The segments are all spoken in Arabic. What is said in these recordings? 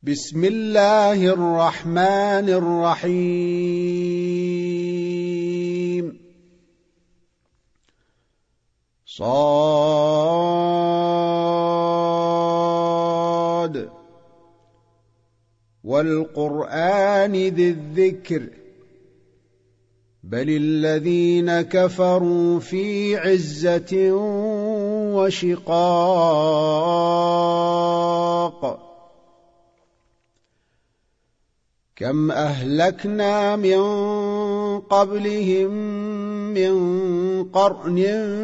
بسم الله الرحمن الرحيم صاد والقرآن ذي الذكر بل الذين كفروا في عزة وشقاق كم أهلكنا من قبلهم من قرن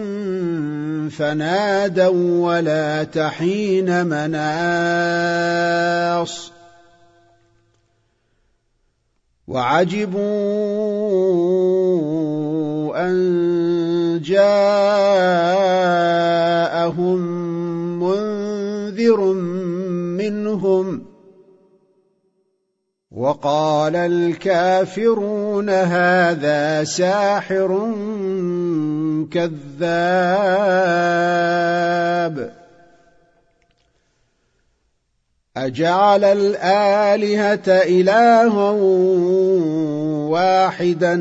فنادوا ولا تحين مناص وعجبوا أن جاءهم منذر منهم وقال الكافرون هذا ساحر كذاب أجعل الآلهة إلها واحدا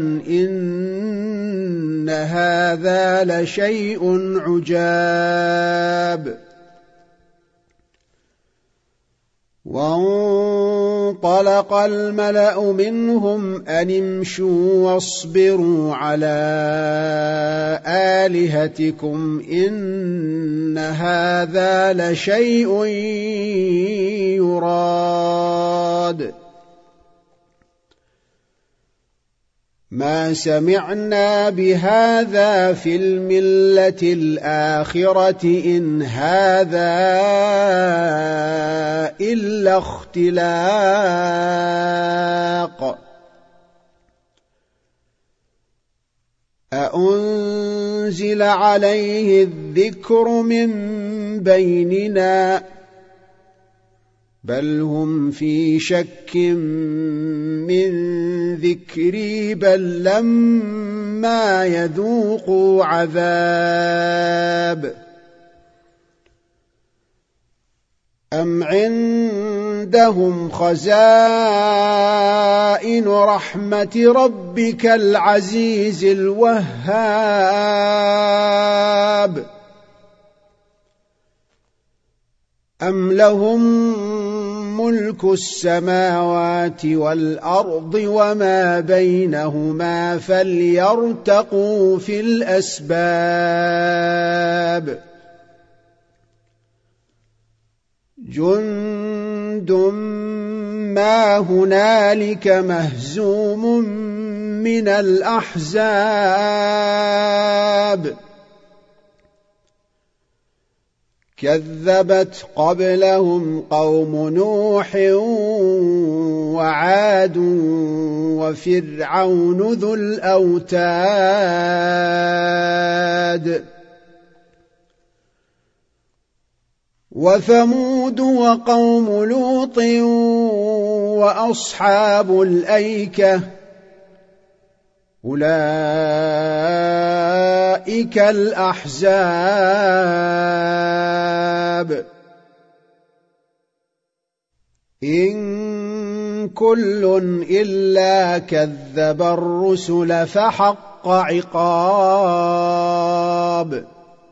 إن هذا لشيء عجاب وانطلق الملأ منهم أن امشوا واصبروا على آلهتكم إن هذا لشيء يراد ما سمعنا بهذا في الملة الآخرة إن هذا إلا اختلاق أأنزل عليه الذكر من بيننا بل هم في شك من ذكري بل لما يذوقوا عذاب أم عندهم خزائن رحمة ربك العزيز الوهاب أم لهم ملك السماوات والأرض وما بينهما فليرتقوا في الأسباب جند ما هنالك مهزوم من الأحزاب كذبت قبلهم قوم نوح وعاد وفرعون ذو الأوتاد وثمود وقوم لوط وأصحاب الأيكة أولئك الأحزاب إن كل إلا كذب الرسل فحق عقاب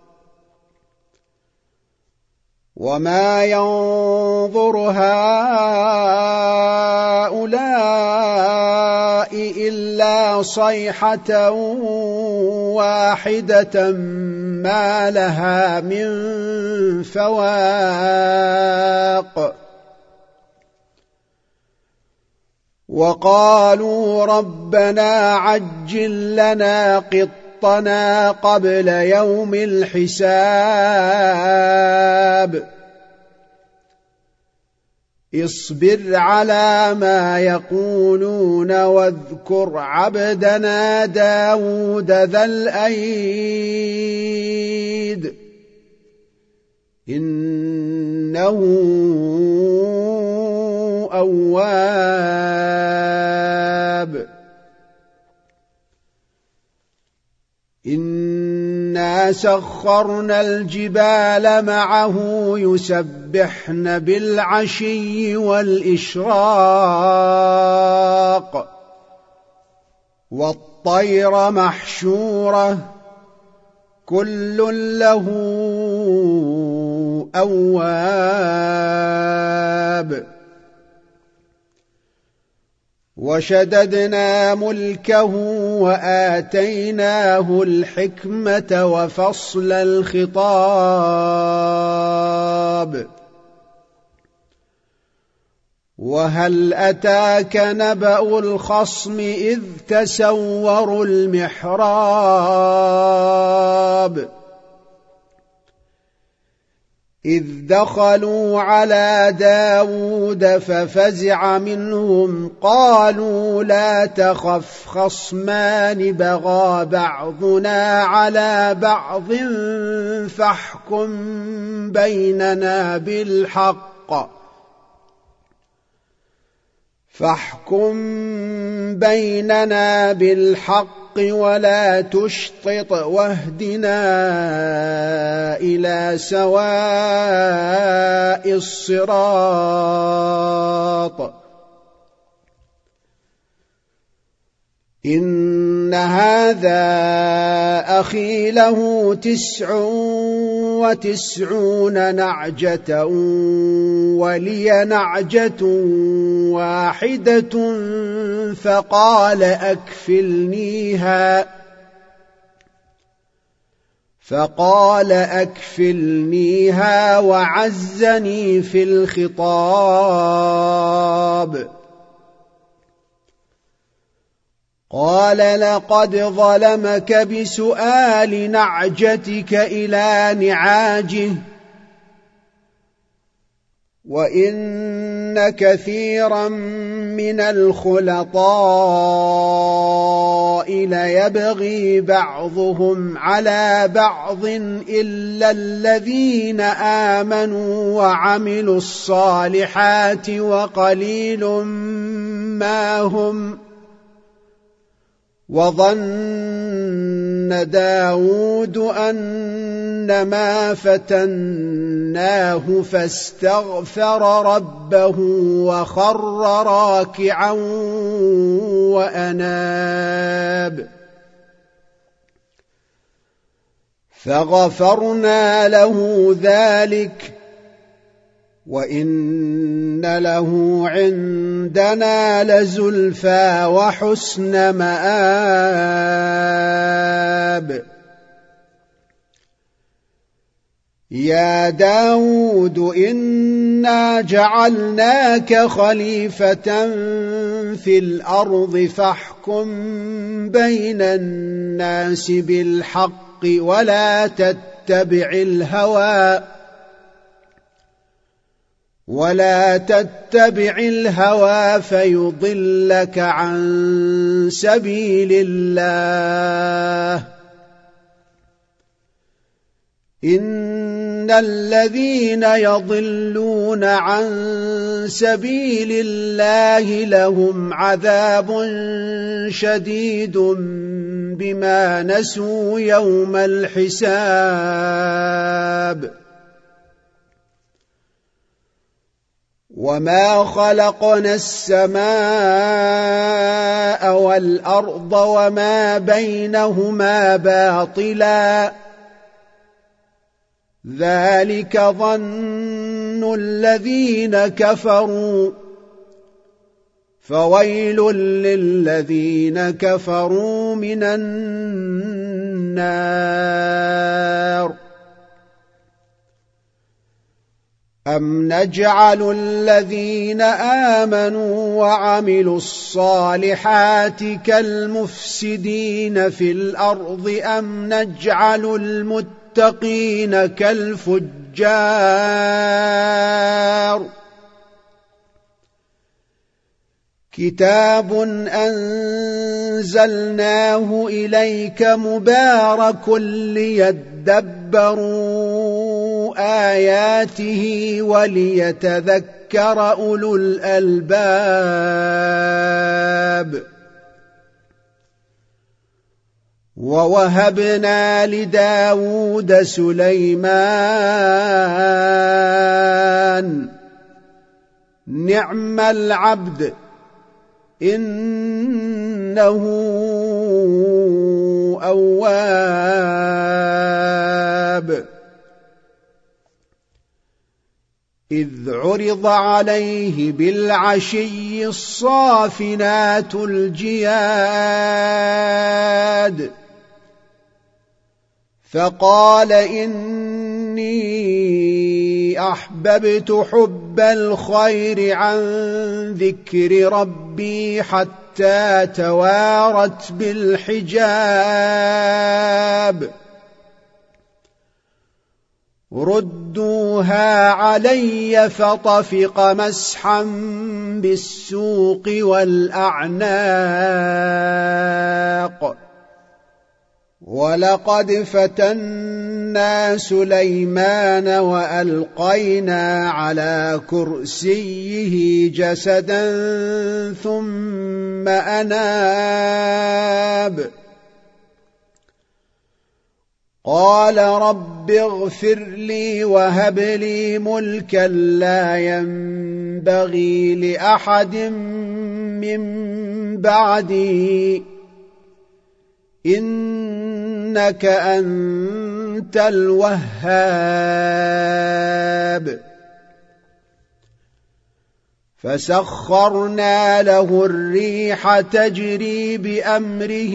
وما ينظر هؤلاء إلا صيحة واحدة ما لها من فواق وقالوا ربنا عجل لنا قطنا قبل يوم الحساب اصبر على ما يقولون واذكر عبدنا داود ذا الأيد إنه أواب إنا إنا سخرنا الجبال معه يسبحن بالعشي والإشراق والطير محشورة كل له أواب وشددنا ملكه وآتيناه الحكمة وفصل الخطاب وهل أتاك نبأ الخصم إذ تسوروا المحراب إذ دخلوا على داود ففزع منهم قالوا لا تخف خصمان بغى بعضنا على بعض فاحكم بيننا بالحق ولا تشطط واهدنا إلى سواء الصراط إن هذا أخي له 99 نعجة ولي نعجة واحدة فقال أكفلنيها وعزني في الخطاب قال لقد ظلمك بسؤال نعجتك إلى نعاجه وإن كثيرا من الخلطاء ليبغي بعضهم على بعض إلا الذين آمنوا وعملوا الصالحات وقليل ما هم وظن داود أنما فتناه فاستغفر ربه وخر راكعا وأناب فغفرنا له ذلك وإن له عندنا لزلفى وحسن مآب يا داود إنا جعلناك خليفة في الأرض فاحكم بين الناس بالحق ولا تتبع الهوى فيضلك عن سبيل الله إن الذين يضلون عن سبيل الله لهم عذاب شديد بما نسوا يوم الحساب وما خلقنا السماء والأرض وما بينهما باطلا ذلك ظن الذين كفروا فويل للذين كفروا من النار أم نجعل الذين آمنوا وعملوا الصالحات كالمفسدين في الأرض أم نجعل المتقين كالفجار كتاب أنزلناه إليك مبارك ليدبروا آياته وليتذكر أولو الألباب ووهبنا لداود سليمان نعم العبد إنه أواب إذ عرض عليه بالعشي الصافنات الجياد فقال إني أحببت حب الخير عن ذكر ربي حتى توارت بالحجاب ردوها علي فطفق مسحا بالسوق والأعناق ولقد فتنا سليمان وألقينا على كرسيه جسدا ثم أناب قال رب اغفر لي وهب لي ملكا لا ينبغي لأحد من بعدي إنك أنت الوهاب فسخرنا له الريح تجري بأمره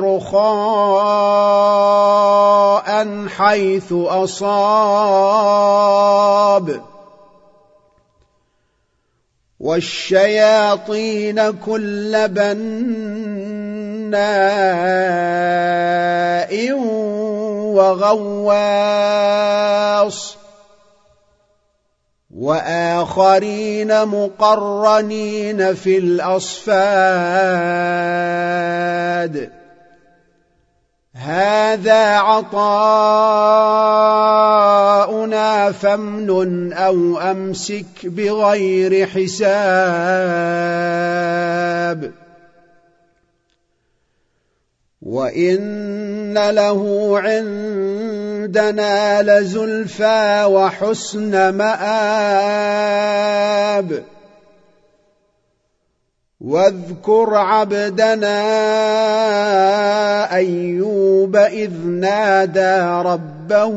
رخاء حيث أصاب والشياطين كل بناء وغواص وآخرين مقرنين في الأصفاد هذا عطاؤنا فامنن أو أمسك بغير حساب وإن له عندنا لزلفى وحسن مآب واذكر عبدنا أيوب إذ نادى ربه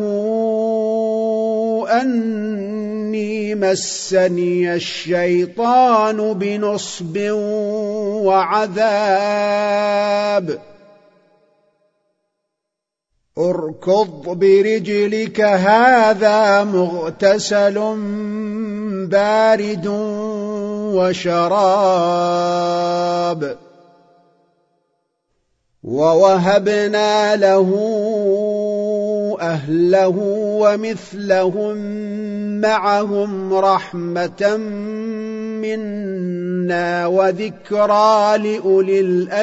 أني مسني الشيطان بنصب وعذاب اركض برجلك هذا مغتسل بارد وشراب ووهبنا له أهله ومثلهم معهم رحمة منا وذكرى لأولي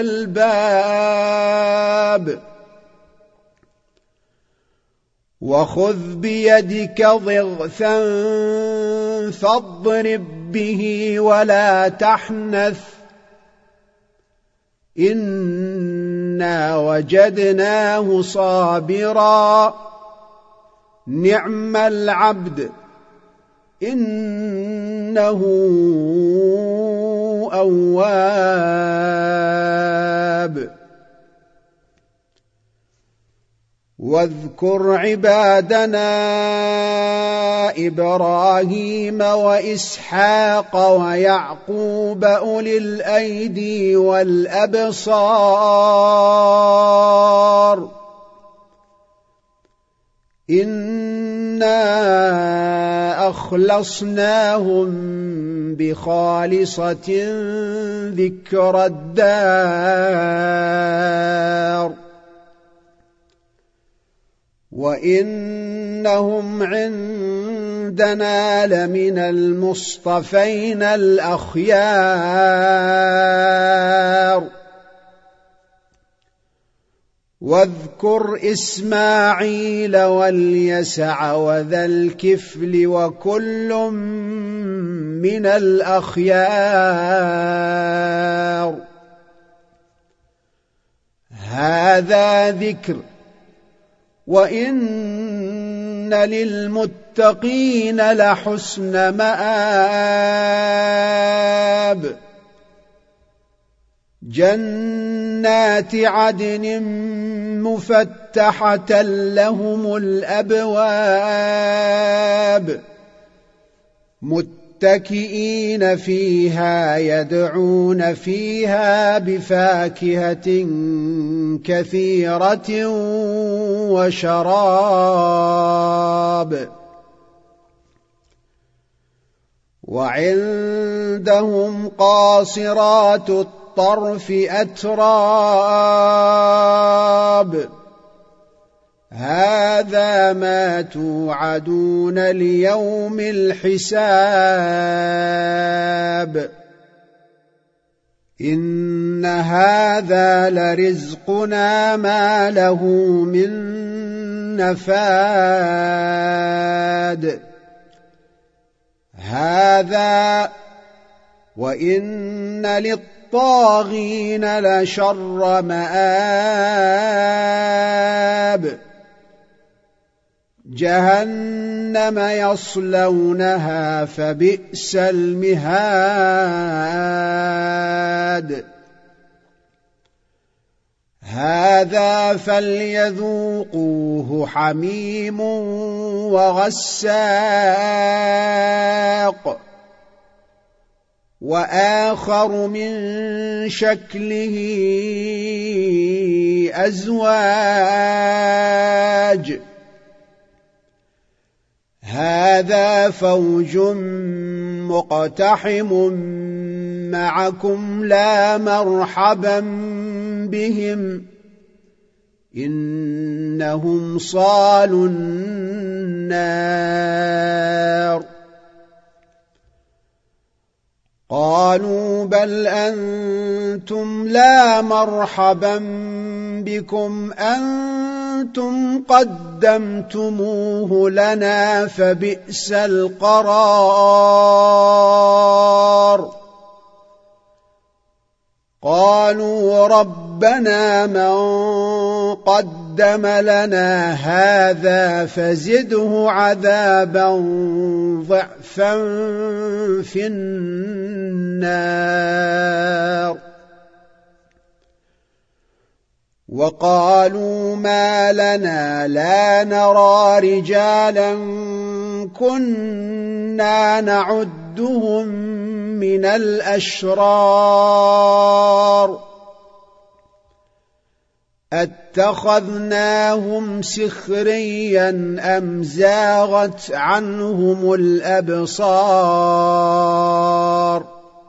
الألباب وخذ بيدك ضغثا فاضرب به ولا تحنث إنا وجدناه صابرا نعم العبد إنه أواب واذكر عبادنا إبراهيم وإسحاق ويعقوب أولي الأيدي والأبصار إنا أخلصناهم بخالصة ذكر الدار وإنهم عندنا لمن المصطفين الأخيار واذكر إسماعيل واليسع وذا الكفل وكل من الأخيار هذا ذكر وإن للمتقين لحسن مآب جنات عدن مفتحة لهم الأبواب متكئين فيها يدعون فيها بفاكهة كثيرة وشراب وعندهم قاصرات الطرف أتراب هذا ما توعدون ليوم الحساب إن هذا لرزقنا ما له من نفاد هذا وإن للطاغين لشر مآب جهنم يصلونها فبئس المهاد هذا فليذوقوه حميم وغساق وآخر من شكله أزواج هذا فوج مقتحم معكم لا مرحبا بهم إنهم صالوا النار قالوا بل أنتم لا مرحبا بكم أنتم قدمتموه لنا فبئس القرار قالوا ربنا من قدم لنا هذا فزده عذابا ضعفا في النار وقالوا ما لنا لا نرى رجالا كنا نعدهم من الأشرار أتخذناهم سخريا أم زاغت عنهم الأبصار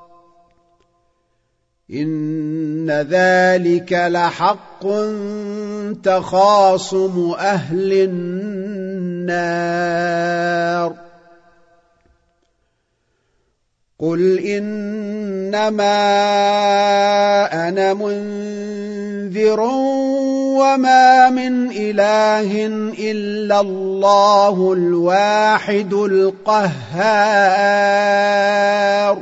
إن ذلك لحق تخاصم أهل النار قل إنما أنا منذر وما من إله إلا الله الواحد القهار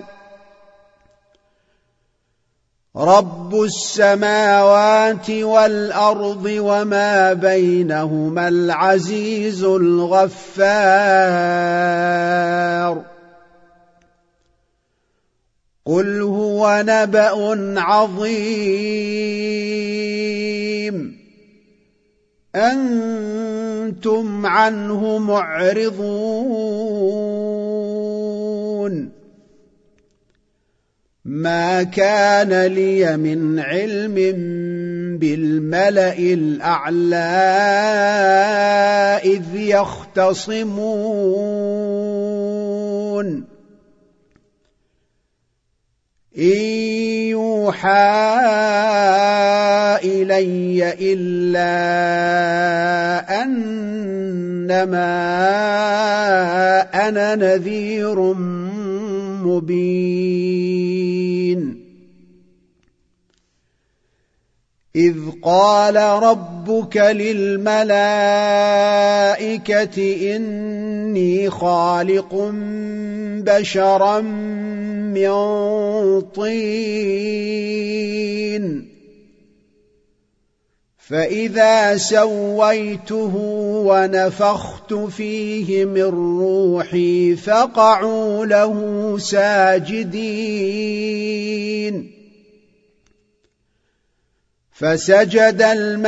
رب السماوات والأرض وما بينهما العزيز الغفار قل هو نبأ عظيم أنتم عنه معرضون ما كان لي من علم بالملأ الأعلى إذ يختصمون إن يوحى إلي إلا أنما أنا نذير مبين إذ قال ربك للملائكة إني خالق بشرا من طين فإذا سويته ونفخت فيه من روحي فقعوا له ساجدين فسجد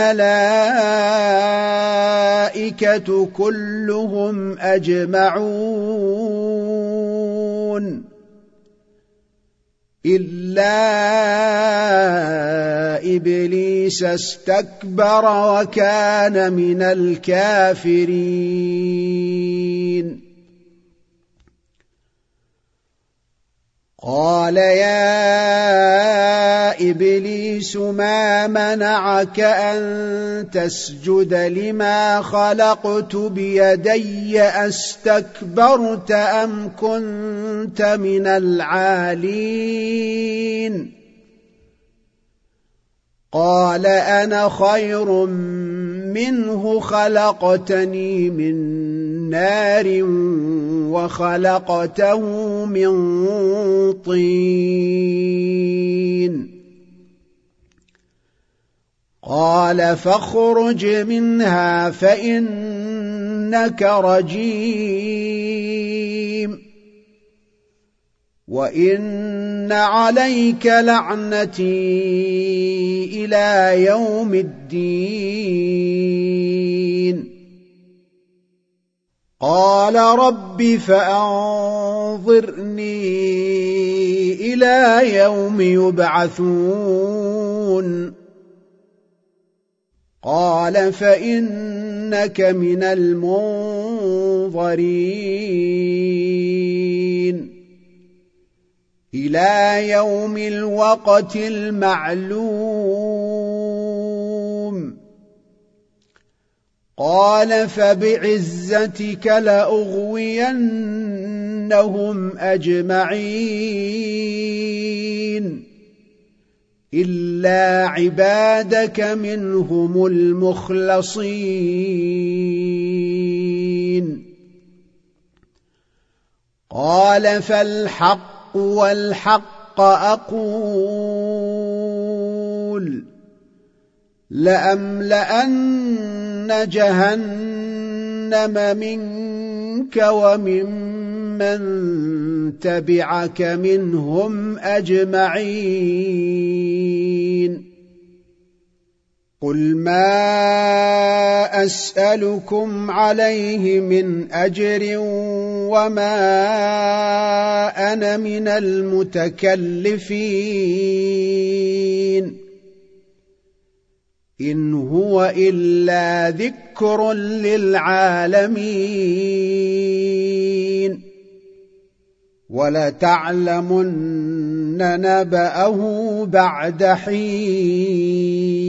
الملائكة كلهم أجمعون إلا إبليس استكبر وكان من الكافرين قال يا إبليس ما منعك أن تسجد لما خلقت بيدي أستكبرت أم كنت من العالين قال أنا خير منه خلقتني من نار وخلقته من طين قال فاخرج منها فإنك رجيم وإن عليك لعنتي إلى يوم الدين قال رب فأنظرني إلى يوم يبعثون قال فإنك من المنظرين إلى يوم الوقت المعلوم قال فبعزتك لأغوينهم أجمعين إلا عبادك منهم المخلصين قال فالحق والحق أقول لأملأن جهنم منك وممن تبعك منهم أجمعين قل ما أسألكم عليه من أجر وما أنا من المتكلفين إن هو إلا ذكر للعالمين ولتعلمن نبأه بعد حين